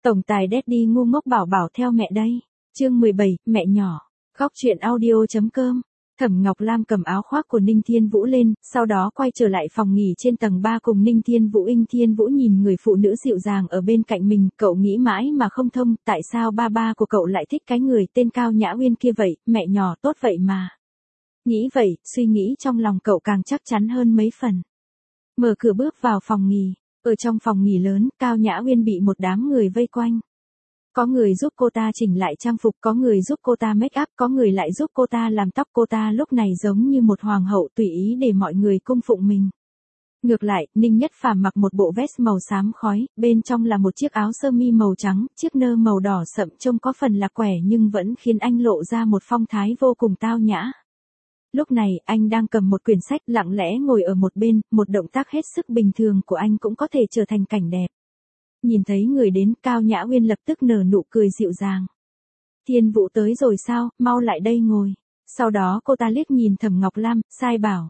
Tổng tài Daddy ngu ngốc bảo bảo theo mẹ đây. Chương 17, mẹ nhỏ. Góc truyện audio.com. Thẩm Ngọc Lam cầm áo khoác của Ninh Thiên Vũ lên, sau đó quay trở lại phòng nghỉ trên tầng 3 cùng Ninh Thiên Vũ. Thiên Vũ nhìn người phụ nữ dịu dàng ở bên cạnh mình, cậu nghĩ mãi mà không thông, tại sao ba của cậu lại thích cái người tên Cao Nhã Uyên kia vậy, mẹ nhỏ tốt vậy mà. Nghĩ vậy, suy nghĩ trong lòng cậu càng chắc chắn hơn mấy phần. Mở cửa bước vào phòng nghỉ, ở trong phòng nghỉ lớn, Cao Nhã Uyên bị một đám người vây quanh. Có người giúp cô ta chỉnh lại trang phục, có người giúp cô ta make up, có người lại giúp cô ta làm tóc. Cô ta lúc này giống như một hoàng hậu tùy ý để mọi người cung phụng mình. Ngược lại, Ninh Nhất Phàm mặc một bộ vest màu xám khói, bên trong là một chiếc áo sơ mi màu trắng, chiếc nơ màu đỏ sậm trông có phần là quẻ nhưng vẫn khiến anh lộ ra một phong thái vô cùng tao nhã. Lúc này, anh đang cầm một quyển sách lặng lẽ ngồi ở một bên, một động tác hết sức bình thường của anh cũng có thể trở thành cảnh đẹp. Nhìn thấy người đến, Cao Nhã Uyên lập tức nở nụ cười dịu dàng. Thiên Vũ tới rồi sao, mau lại đây ngồi. Sau đó cô ta liếc nhìn Thẩm Ngọc Lam, sai bảo.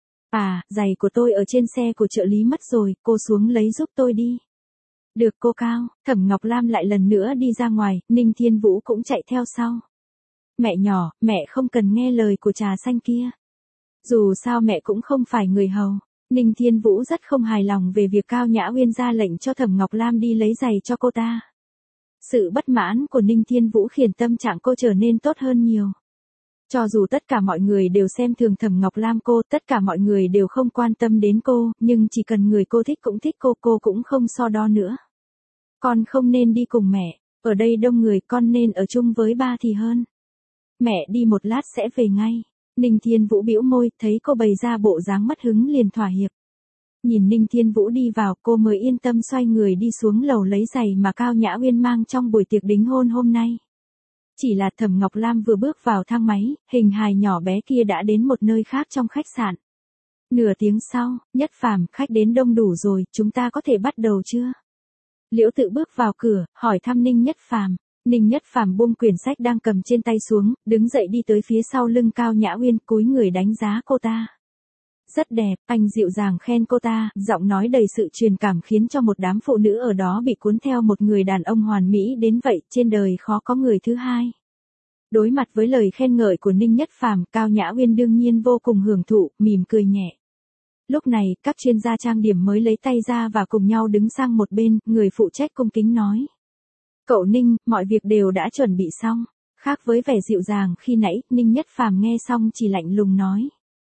Giày của tôi ở trên xe của trợ lý mất rồi, cô xuống lấy giúp tôi đi. Được cô Cao. Thẩm Ngọc Lam lại lần nữa đi ra ngoài, Ninh Thiên Vũ cũng chạy theo sau. Mẹ nhỏ, mẹ không cần nghe lời của trà xanh kia. Dù sao mẹ cũng không phải người hầu. Ninh Thiên Vũ rất không hài lòng về việc Cao Nhã Uyên ra lệnh cho Thẩm Ngọc Lam đi lấy giày cho cô ta. Sự bất mãn của Ninh Thiên Vũ khiến tâm trạng cô trở nên tốt hơn nhiều. Cho dù tất cả mọi người đều xem thường Thẩm Ngọc Lam tất cả mọi người đều không quan tâm đến cô, nhưng chỉ cần người cô thích cũng thích cô cũng không so đo nữa. Con không nên đi cùng mẹ, ở đây đông người, con nên ở chung với ba thì hơn. Mẹ đi một lát sẽ về ngay. Ninh Thiên Vũ bĩu môi, thấy cô bày ra bộ dáng mất hứng liền thỏa hiệp. Nhìn Ninh Thiên Vũ đi vào, cô mới yên tâm xoay người đi xuống lầu lấy giày mà Cao Nhã Uyên mang trong buổi tiệc đính hôn hôm nay. Chỉ là Thẩm Ngọc Lam vừa bước vào thang máy, hình hài nhỏ bé kia đã đến một nơi khác trong khách sạn. Nửa tiếng sau, Nhất Phàm, khách đến đông đủ rồi, chúng ta có thể bắt đầu chưa? Liễu Tự bước vào cửa, hỏi thăm Ninh Nhất Phàm. Ninh Nhất Phàm buông quyển sách đang cầm trên tay xuống, đứng dậy đi tới phía sau lưng Cao Nhã Uyên, cúi người đánh giá cô ta. Rất đẹp, anh dịu dàng khen cô ta, giọng nói đầy sự truyền cảm khiến cho một đám phụ nữ ở đó bị cuốn theo một người đàn ông hoàn mỹ đến vậy, trên đời khó có người thứ hai. Đối mặt với lời khen ngợi của Ninh Nhất Phàm, Cao Nhã Uyên đương nhiên vô cùng hưởng thụ, mỉm cười nhẹ. Lúc này, các chuyên gia trang điểm mới lấy tay ra và cùng nhau đứng sang một bên, người phụ trách cung kính nói. Cậu Ninh, mọi việc đều đã chuẩn bị xong. Khác với vẻ dịu dàng khi nãy, Ninh Nhất Phàm nghe xong chỉ lạnh lùng nói.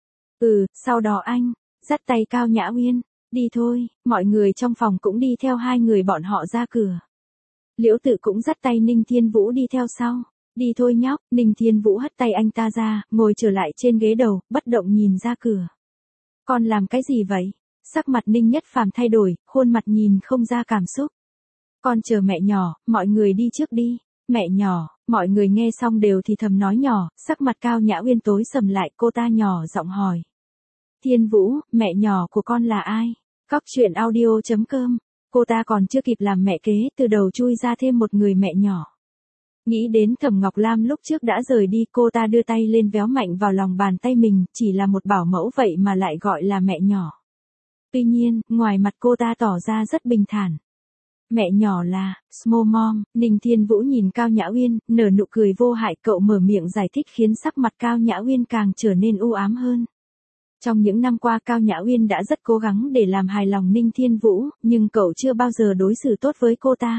Sau đó anh, dắt tay Cao Nhã Uyên, đi thôi, mọi người trong phòng cũng đi theo hai người bọn họ ra cửa. Liễu Tự cũng dắt tay Ninh Thiên Vũ đi theo sau. Đi thôi nhóc, Ninh Thiên Vũ hất tay anh ta ra, ngồi trở lại trên ghế đầu, bất động nhìn ra cửa. Con làm cái gì vậy? Sắc mặt Ninh Nhất Phàm thay đổi, khuôn mặt nhìn không ra cảm xúc. Con chờ mẹ nhỏ, mọi người đi trước đi. Mẹ nhỏ, mọi người nghe xong đều thì thầm nói nhỏ, sắc mặt Cao Nhã Uyên tối sầm lại, cô ta nhỏ giọng hỏi. Thiên Vũ, mẹ nhỏ của con là ai? Góc truyện audio.com. Cô ta còn chưa kịp làm mẹ kế, từ đầu chui ra thêm một người mẹ nhỏ. Nghĩ đến Thẩm Ngọc Lam lúc trước đã rời đi, cô ta đưa tay lên véo mạnh vào lòng bàn tay mình, chỉ là một bảo mẫu vậy mà lại gọi là mẹ nhỏ. Tuy nhiên, ngoài mặt cô ta tỏ ra rất bình thản. Mẹ nhỏ là, small mom. Ninh Thiên Vũ nhìn Cao Nhã Uyên, nở nụ cười vô hại, cậu mở miệng giải thích khiến sắc mặt Cao Nhã Uyên càng trở nên u ám hơn. Trong những năm qua Cao Nhã Uyên đã rất cố gắng để làm hài lòng Ninh Thiên Vũ, nhưng cậu chưa bao giờ đối xử tốt với cô ta.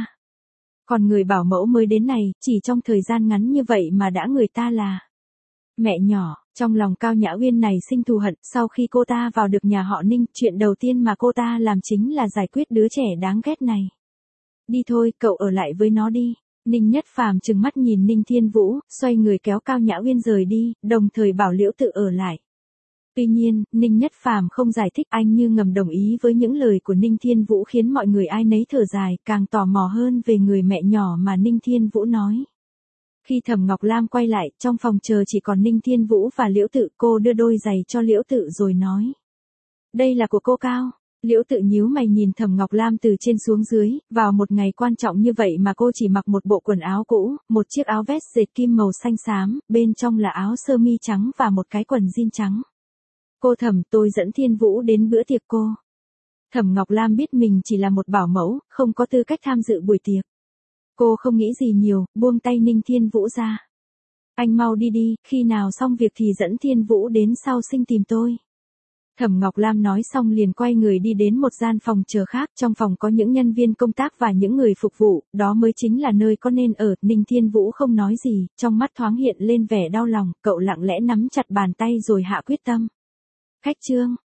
Còn người bảo mẫu mới đến này, chỉ trong thời gian ngắn như vậy mà đã người ta là mẹ nhỏ. Trong lòng Cao Nhã Uyên này sinh thù hận, sau khi cô ta vào được nhà họ Ninh, chuyện đầu tiên mà cô ta làm chính là giải quyết đứa trẻ đáng ghét này. Đi thôi, cậu ở lại với nó đi. Ninh Nhất Phàm trừng mắt nhìn Ninh Thiên Vũ, xoay người kéo Cao Nhã Uyên rời đi, đồng thời bảo Liễu Tự ở lại. Tuy nhiên, Ninh Nhất Phàm không giải thích, anh như ngầm đồng ý với những lời của Ninh Thiên Vũ khiến mọi người ai nấy thở dài, càng tò mò hơn về người mẹ nhỏ mà Ninh Thiên Vũ nói. Khi Thẩm Ngọc Lam quay lại, trong phòng chờ chỉ còn Ninh Thiên Vũ và Liễu Tự, cô đưa đôi giày cho Liễu Tự rồi nói. Đây là của cô Cao. Liễu Tự nhíu mày nhìn Thẩm Ngọc Lam từ trên xuống dưới, vào một ngày quan trọng như vậy mà cô chỉ mặc một bộ quần áo cũ, một chiếc áo vest dệt kim màu xanh xám, bên trong là áo sơ mi trắng và một cái quần jean trắng. Cô Thẩm, tôi dẫn Thiên Vũ đến bữa tiệc cô. Thẩm Ngọc Lam biết mình chỉ là một bảo mẫu, không có tư cách tham dự buổi tiệc. Cô không nghĩ gì nhiều, buông tay Ninh Thiên Vũ ra. Anh mau đi đi, khi nào xong việc thì dẫn Thiên Vũ đến sau sinh tìm tôi. Thẩm Ngọc Lam nói xong liền quay người đi đến một gian phòng chờ khác, trong phòng có những nhân viên công tác và những người phục vụ, đó mới chính là nơi có nên ở. Ninh Thiên Vũ không nói gì, trong mắt thoáng hiện lên vẻ đau lòng, cậu lặng lẽ nắm chặt bàn tay rồi hạ quyết tâm. Khách Trương,